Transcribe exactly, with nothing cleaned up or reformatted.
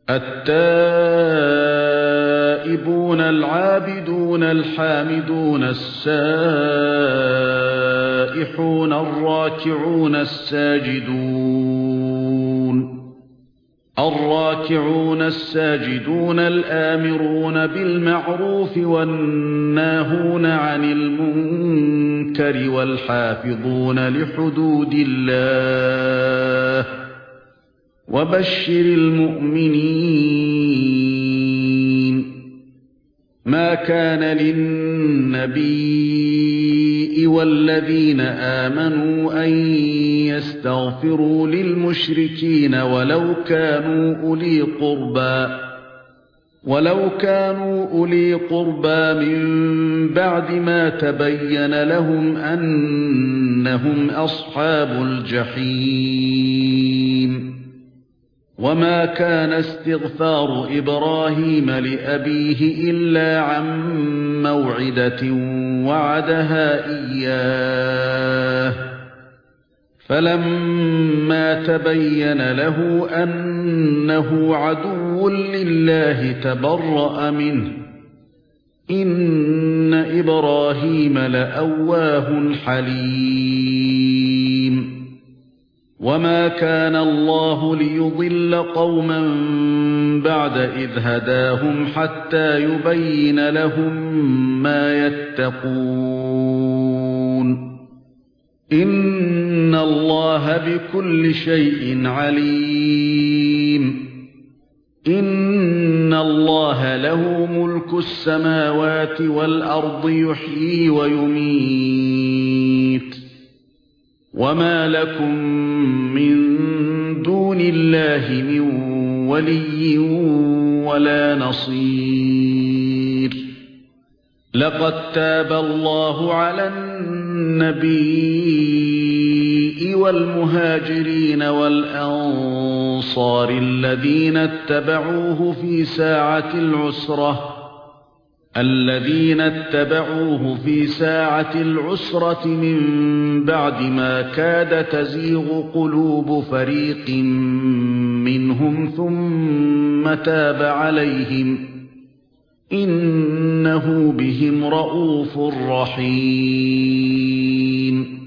التائبون العابدون الحامدون السائحون الراكعون الساجدون الراكعون الساجدون الآمرون بالمعروف والناهون عن المنكر والحافظون لحدود الله وبشر المؤمنين. ما كان للنبي والذين آمنوا أن يستغفروا للمشركين ولو كانوا أولي قربى ولو كانوا أولي قربى من بعد ما تبين لهم أنهم أصحاب الجحيم. وما كان استغفار إبراهيم لأبيه إلا عن موعدة وعدها إياه فلما تبين له أنه عدو لله تبرأ منه إن إبراهيم لأواه حليم. وما كان الله ليضل قوما بعد إذ هداهم حتى يبين لهم ما يتقون إن الله بكل شيء عليم. إن الله له ملك السماوات والأرض يحيي ويميت وما لكم من دون الله من ولي ولا نصير. لقد تاب الله على النبي والمهاجرين والأنصار الذين اتبعوه في ساعة العسرة الذين اتبعوه في ساعة العسرة من بعد ما كاد تزيغ قلوب فريق منهم ثم تاب عليهم إنه بهم رءوف رحيم.